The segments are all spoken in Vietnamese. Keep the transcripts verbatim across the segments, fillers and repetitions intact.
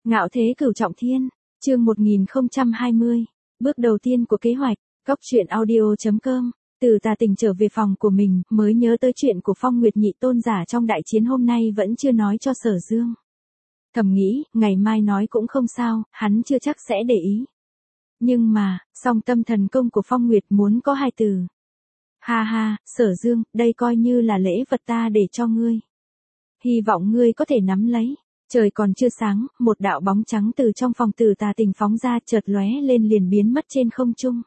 Ngạo thế cửu trọng thiên, chương một nghìn không trăm hai mươi, bước đầu tiên của kế hoạch, Cóc truyện audio chấm com. Từ Tà Tình trở về phòng của mình, mới nhớ tới chuyện của Phong Nguyệt Nhị tôn giả trong đại chiến hôm nay vẫn chưa nói cho Sở Dương. Thầm nghĩ, ngày mai nói cũng không sao, hắn chưa chắc sẽ để ý. Nhưng mà, song tâm thần công của Phong Nguyệt muốn có hai từ. Ha ha, Sở Dương, đây coi như là lễ vật ta để cho ngươi. Hy vọng ngươi có thể nắm lấy. Trời còn chưa sáng, một đạo bóng trắng từ trong phòng Từ Tà Tình phóng ra, chợt lóe lên liền biến mất trên không trung.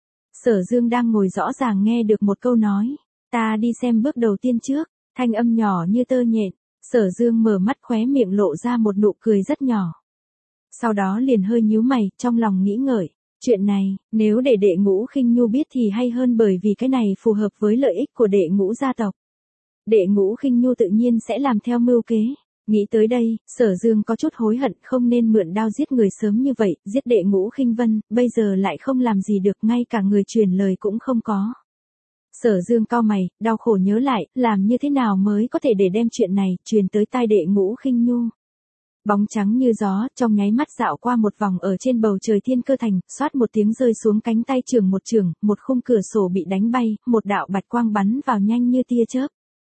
Sở Dương đang ngồi rõ ràng nghe được một câu nói, ta đi xem bước đầu tiên trước, thanh âm nhỏ như tơ nhện. Sở Dương mở mắt, khóe miệng lộ ra một nụ cười rất nhỏ. Sau đó liền hơi nhíu mày, trong lòng nghĩ ngợi, chuyện này, nếu để Đệ Ngũ Khinh Nhu biết thì hay hơn, bởi vì cái này phù hợp với lợi ích của Đệ Ngũ gia tộc. Đệ Ngũ Khinh Nhu tự nhiên sẽ làm theo mưu kế. Nghĩ tới đây, Sở Dương có chút hối hận không nên mượn đao giết người sớm như vậy, giết Đệ Ngũ Khinh Vân, bây giờ lại không làm gì được, ngay cả người truyền lời cũng không có. Sở Dương cau mày, đau khổ nhớ lại, làm như thế nào mới có thể để đem chuyện này truyền tới tai Đệ Ngũ Khinh Nhu. Bóng trắng như gió, trong nháy mắt dạo qua một vòng ở trên bầu trời Thiên Cơ Thành, xoát một tiếng rơi xuống cánh tay trường một trường, một khung cửa sổ bị đánh bay, một đạo bạch quang bắn vào nhanh như tia chớp.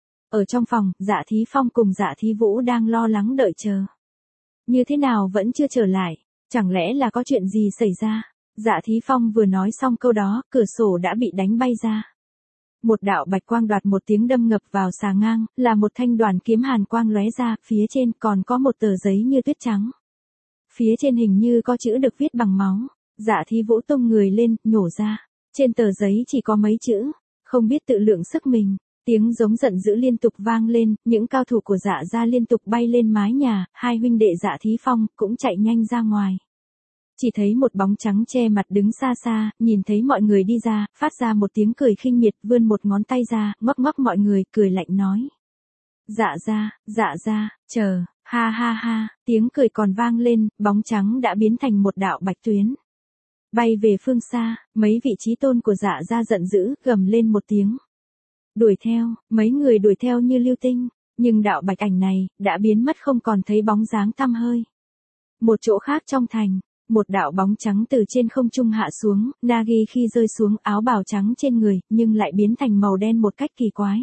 Ở trong phòng, Dạ Thí Phong cùng Dạ Thí Vũ đang lo lắng đợi chờ. Như thế nào vẫn chưa trở lại, chẳng lẽ là có chuyện gì xảy ra? Dạ Thí Phong vừa nói xong câu đó, cửa sổ đã bị đánh bay ra. Một đạo bạch quang đoạt một tiếng đâm ngập vào xà ngang, là một thanh đoàn kiếm hàn quang lóe ra, phía trên còn có một tờ giấy như tuyết trắng. Phía trên hình như có chữ được viết bằng máu. Dạ Thí Vũ tung người lên, nhổ ra. Trên tờ giấy chỉ có mấy chữ, không biết tự lượng sức mình. Tiếng giống giận dữ liên tục vang lên, những cao thủ của Dạ gia liên tục bay lên mái nhà, hai huynh đệ Dạ Thí Phong cũng chạy nhanh ra ngoài. Chỉ thấy một bóng trắng che mặt đứng xa xa, nhìn thấy mọi người đi ra, phát ra một tiếng cười khinh miệt, vươn một ngón tay ra, ngoắc ngoắc mọi người, cười lạnh nói. Dạ gia, dạ gia, chờ, ha ha ha, tiếng cười còn vang lên, bóng trắng đã biến thành một đạo bạch tuyến. Bay về phương xa, mấy vị chí tôn của Dạ gia giận dữ, gầm lên một tiếng. Đuổi theo, mấy người đuổi theo như lưu tinh, nhưng đạo bạch ảnh này, đã biến mất không còn thấy bóng dáng tăm hơi. Một chỗ khác trong thành, một đạo bóng trắng từ trên không trung hạ xuống, Nagi khi rơi xuống áo bào trắng trên người, nhưng lại biến thành màu đen một cách kỳ quái.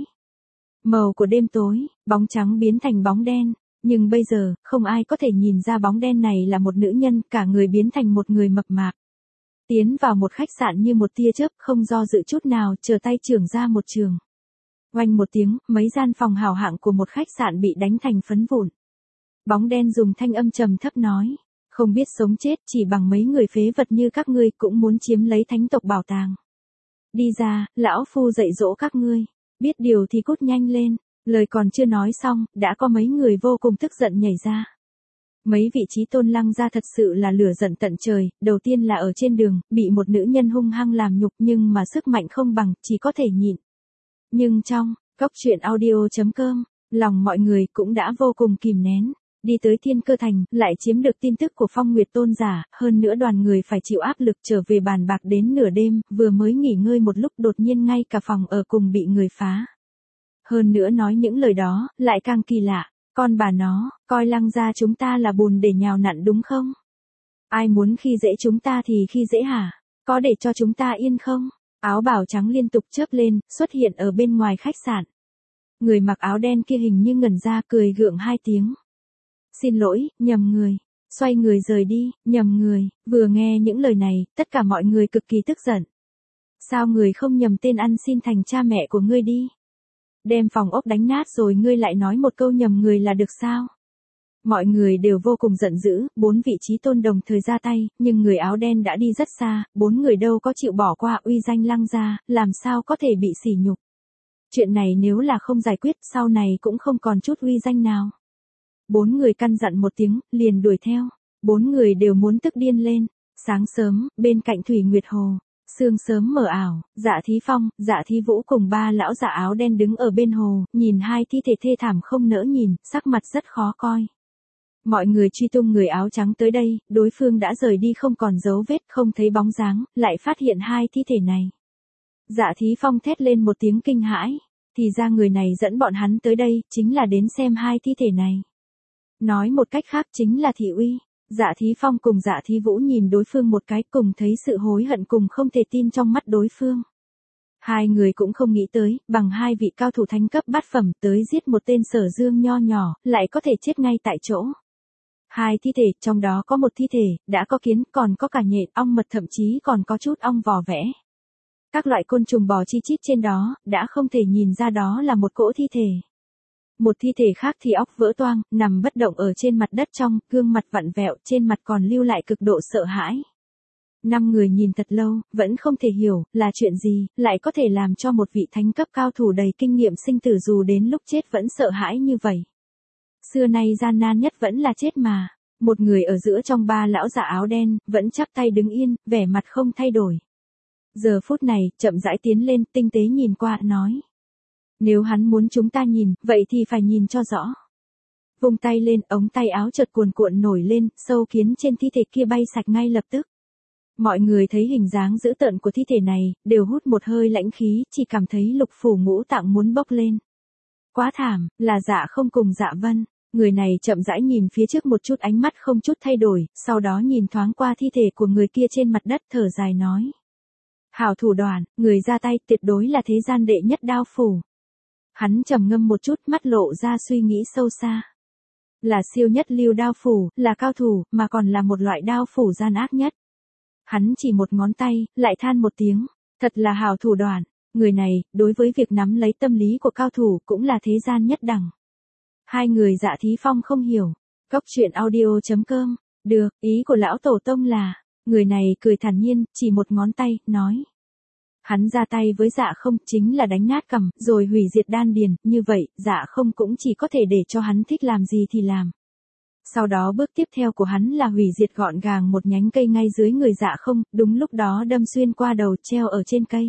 Màu của đêm tối, bóng trắng biến thành bóng đen, nhưng bây giờ, không ai có thể nhìn ra bóng đen này là một nữ nhân, cả người biến thành một người mập mạp. Tiến vào một khách sạn như một tia chớp, không do dự chút nào, trở tay chưởng ra một trường. Oanh một tiếng, mấy gian phòng hào hạng của một khách sạn bị đánh thành phấn vụn. Bóng đen dùng thanh âm trầm thấp nói, không biết sống chết, chỉ bằng mấy người phế vật như các ngươi cũng muốn chiếm lấy thánh tộc bảo tàng. Đi ra, lão phu dạy dỗ các ngươi, biết điều thì cút nhanh lên. Lời còn chưa nói xong, đã có mấy người vô cùng tức giận nhảy ra. Mấy vị chí tôn Lăng gia thật sự là lửa giận tận trời, đầu tiên là ở trên đường, bị một nữ nhân hung hăng làm nhục, nhưng mà sức mạnh không bằng, chỉ có thể nhịn. Nhưng trong, Cóc truyện audio chấm com, lòng mọi người cũng đã vô cùng kìm nén. Đi tới Thiên Cơ Thành, lại chiếm được tin tức của Phong Nguyệt tôn giả, hơn nữa đoàn người phải chịu áp lực trở về bàn bạc đến nửa đêm, vừa mới nghỉ ngơi một lúc đột nhiên ngay cả phòng ở cùng bị người phá. Hơn nữa nói những lời đó, lại càng kỳ lạ, con bà nó, coi Lăng gia chúng ta là bùn để nhào nặn đúng không? Ai muốn khi dễ chúng ta thì khi dễ hả? Có để cho chúng ta yên không? Áo bào trắng liên tục chớp lên, xuất hiện ở bên ngoài khách sạn. Người mặc áo đen kia hình như ngẩn ra, cười gượng hai tiếng. Xin lỗi, nhầm người. Xoay người rời đi, nhầm người. Vừa nghe những lời này, tất cả mọi người cực kỳ tức giận. Sao người không nhầm tên ăn xin thành cha mẹ của ngươi đi? Đem phòng ốc đánh nát rồi ngươi lại nói một câu nhầm người là được sao? Mọi người đều vô cùng giận dữ, bốn vị chí tôn đồng thời ra tay, nhưng người áo đen đã đi rất xa, bốn người đâu có chịu bỏ qua uy danh Lăng gia, làm sao có thể bị sỉ nhục. Chuyện này nếu là không giải quyết, sau này cũng không còn chút uy danh nào. Bốn người căn dặn một tiếng, liền đuổi theo. Bốn người đều muốn tức điên lên. Sáng sớm, bên cạnh Thủy Nguyệt Hồ, sương sớm mờ ảo, Dạ Thí Phong, Dạ Thí Vũ cùng ba lão giả áo đen đứng ở bên hồ, nhìn hai thi thể thê thảm không nỡ nhìn, sắc mặt rất khó coi. Mọi người truy tung người áo trắng tới đây, đối phương đã rời đi không còn dấu vết, không thấy bóng dáng, lại phát hiện hai thi thể này. Dạ Thí Phong thét lên một tiếng kinh hãi, thì ra người này dẫn bọn hắn tới đây, chính là đến xem hai thi thể này. Nói một cách khác chính là thị uy. Dạ Thí Phong cùng Dạ Thí Vũ nhìn đối phương một cái, cùng thấy sự hối hận cùng không thể tin trong mắt đối phương. Hai người cũng không nghĩ tới, bằng hai vị cao thủ thánh cấp bát phẩm tới giết một tên Sở Dương nho nhỏ, lại có thể chết ngay tại chỗ. Hai thi thể, trong đó có một thi thể, đã có kiến, còn có cả nhện, ong mật, thậm chí còn có chút ong vò vẽ. Các loại côn trùng bò chi chít trên đó, đã không thể nhìn ra đó là một cỗ thi thể. Một thi thể khác thì óc vỡ toang, nằm bất động ở trên mặt đất trong, gương mặt vặn vẹo, trên mặt còn lưu lại cực độ sợ hãi. Năm người nhìn thật lâu, vẫn không thể hiểu, là chuyện gì, lại có thể làm cho một vị thánh cấp cao thủ đầy kinh nghiệm sinh tử dù đến lúc chết vẫn sợ hãi như vậy. Xưa nay gian nan nhất vẫn là chết mà. Một người ở giữa trong ba lão già áo đen, vẫn chắp tay đứng yên, vẻ mặt không thay đổi. Giờ phút này, chậm rãi tiến lên, tinh tế nhìn qua, nói. Nếu hắn muốn chúng ta nhìn, vậy thì phải nhìn cho rõ. Vung tay lên, ống tay áo chợt cuồn cuộn nổi lên, sâu kiến trên thi thể kia bay sạch ngay lập tức. Mọi người thấy hình dáng dữ tợn của thi thể này, đều hút một hơi lãnh khí, chỉ cảm thấy lục phủ ngũ tạng muốn bốc lên. Quá thảm, là Dạ Không cùng Dạ Vân. Người này chậm rãi nhìn phía trước một chút, ánh mắt không chút thay đổi, sau đó nhìn thoáng qua thi thể của người kia trên mặt đất, thở dài nói. Hảo thủ đoạn, người ra tay tuyệt đối là thế gian đệ nhất đao phủ. Hắn trầm ngâm một chút, mắt lộ ra suy nghĩ sâu xa. Là siêu nhất lưu đao phủ, là cao thủ, mà còn là một loại đao phủ gian ác nhất. Hắn chỉ một ngón tay, lại than một tiếng, thật là hảo thủ đoạn. Người này, đối với việc nắm lấy tâm lý của cao thủ, cũng là thế gian nhất đẳng. Hai người Dạ Thí Phong không hiểu. Cốc truyện audio chấm com. Được, ý của lão tổ tông là, người này cười thản nhiên, chỉ một ngón tay, nói. Hắn ra tay với Dạ Không chính là đánh nát cằm, rồi hủy diệt đan điền, như vậy, Dạ Không cũng chỉ có thể để cho hắn thích làm gì thì làm. Sau đó bước tiếp theo của hắn là hủy diệt gọn gàng một nhánh cây ngay dưới người Dạ Không, đúng lúc đó đâm xuyên qua đầu, treo ở trên cây.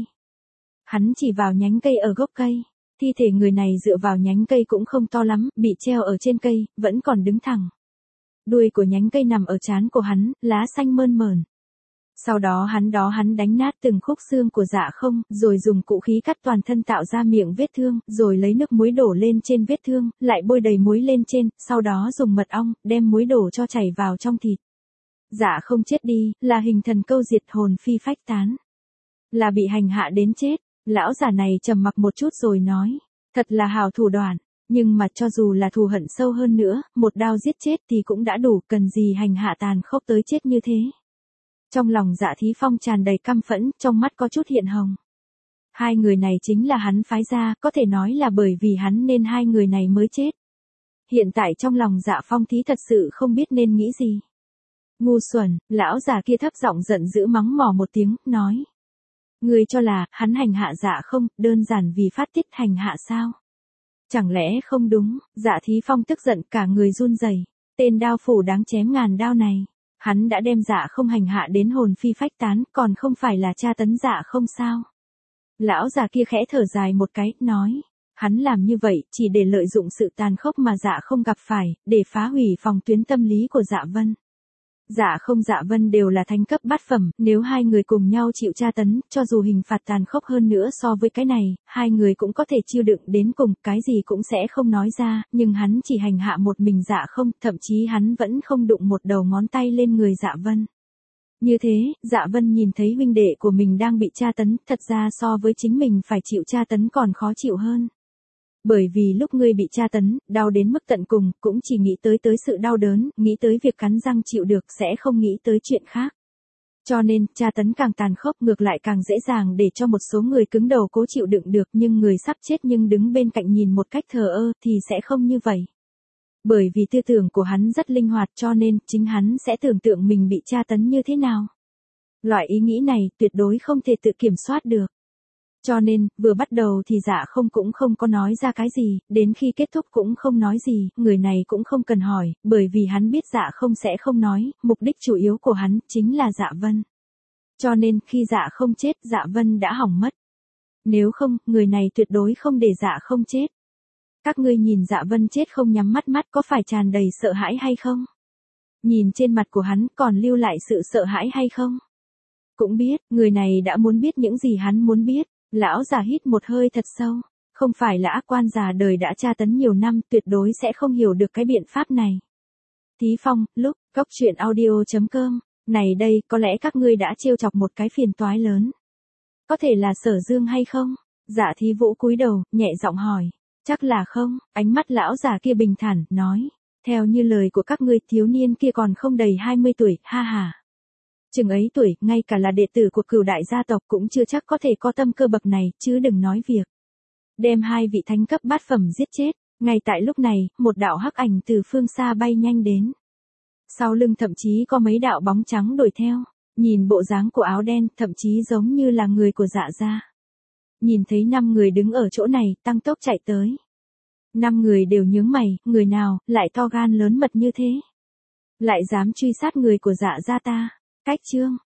Hắn chỉ vào nhánh cây ở gốc cây. Thi thể người này dựa vào nhánh cây cũng không to lắm, bị treo ở trên cây, vẫn còn đứng thẳng. Đuôi của nhánh cây nằm ở trán của hắn, lá xanh mơn mởn. Sau đó hắn đó hắn đánh nát từng khúc xương của Dạ Không, rồi dùng cụ khí cắt toàn thân tạo ra miệng vết thương, rồi lấy nước muối đổ lên trên vết thương, lại bôi đầy muối lên trên, sau đó dùng mật ong, đem muối đổ cho chảy vào trong thịt. Dạ Không chết đi, là hình thần câu diệt hồn phi phách tán. Là bị hành hạ đến chết. Lão già này trầm mặc một chút rồi nói, thật là hào thủ đoạn, nhưng mà cho dù là thù hận sâu hơn nữa, một đao giết chết thì cũng đã đủ, cần gì hành hạ tàn khốc tới chết như thế. Trong lòng Dạ Thí Phong tràn đầy căm phẫn, trong mắt có chút hiện hồng. Hai người này chính là hắn phái ra, có thể nói là bởi vì hắn nên hai người này mới chết. Hiện tại trong lòng Dạ Phong Thí thật sự không biết nên nghĩ gì. Ngu xuẩn, lão già kia thấp giọng giận dữ mắng mỏ một tiếng, nói. Ngươi cho là, hắn hành hạ Dạ Không, đơn giản vì phát tiết hành hạ sao? Chẳng lẽ không đúng? Dạ Thí Phong tức giận cả người run rẩy. Tên đao phủ đáng chém ngàn đao này. Hắn đã đem Dạ Không hành hạ đến hồn phi phách tán, còn không phải là tra tấn Dạ Không sao? Lão già kia khẽ thở dài một cái, nói. Hắn làm như vậy, chỉ để lợi dụng sự tàn khốc mà Dạ Không gặp phải, để phá hủy phòng tuyến tâm lý của Dạ Vân. Dạ Không Dạ Vân đều là thánh cấp bát phẩm, nếu hai người cùng nhau chịu tra tấn, cho dù hình phạt tàn khốc hơn nữa so với cái này, hai người cũng có thể chịu đựng đến cùng, cái gì cũng sẽ không nói ra, nhưng hắn chỉ hành hạ một mình Dạ Không, thậm chí hắn vẫn không đụng một đầu ngón tay lên người Dạ Vân. Như thế, Dạ Vân nhìn thấy huynh đệ của mình đang bị tra tấn, thật ra so với chính mình phải chịu tra tấn còn khó chịu hơn. Bởi vì lúc ngươi bị tra tấn, đau đến mức tận cùng, cũng chỉ nghĩ tới tới sự đau đớn, nghĩ tới việc cắn răng chịu được, sẽ không nghĩ tới chuyện khác. Cho nên, tra tấn càng tàn khốc ngược lại càng dễ dàng để cho một số người cứng đầu cố chịu đựng được, nhưng người sắp chết nhưng đứng bên cạnh nhìn một cách thờ ơ, thì sẽ không như vậy. Bởi vì tư tưởng của hắn rất linh hoạt, cho nên, chính hắn sẽ tưởng tượng mình bị tra tấn như thế nào. Loại ý nghĩ này, tuyệt đối không thể tự kiểm soát được. Cho nên, vừa bắt đầu thì Dạ Không cũng không có nói ra cái gì, đến khi kết thúc cũng không nói gì, người này cũng không cần hỏi, bởi vì hắn biết Dạ Không sẽ không nói, mục đích chủ yếu của hắn chính là Dạ Vân. Cho nên, khi Dạ Không chết, Dạ Vân đã hỏng mất. Nếu không, người này tuyệt đối không để Dạ Không chết. Các ngươi nhìn Dạ Vân chết không nhắm mắt mắt có phải tràn đầy sợ hãi hay không? Nhìn trên mặt của hắn còn lưu lại sự sợ hãi hay không? Cũng biết, người này đã muốn biết những gì hắn muốn biết. Lão già hít một hơi thật sâu, không phải là ác quan già đời đã tra tấn nhiều năm, tuyệt đối sẽ không hiểu được cái biện pháp này. Thí Phong, lúc Cóc truyện audio chấm com. Này đây, có lẽ các ngươi đã trêu chọc một cái phiền toái lớn. Có thể là Sở Dương hay không? Dạ Thí Vũ cúi đầu, nhẹ giọng hỏi. Chắc là không, ánh mắt lão già kia bình thản, nói. Theo như lời của các ngươi, thiếu niên kia còn không đầy hai mươi tuổi, ha ha. Chừng ấy tuổi, ngay cả là đệ tử của Cửu đại gia tộc cũng chưa chắc có thể có tâm cơ bậc này, chứ đừng nói việc đem hai vị thánh cấp bát phẩm giết chết. Ngay tại lúc này, một đạo hắc ảnh từ phương xa bay nhanh đến. Sau lưng thậm chí có mấy đạo bóng trắng đuổi theo. Nhìn bộ dáng của áo đen, thậm chí giống như là người của Dạ gia. Nhìn thấy năm người đứng ở chỗ này, tăng tốc chạy tới. Năm người đều nhướng mày, người nào lại to gan lớn mật như thế? Lại dám truy sát người của Dạ gia ta? Cách chương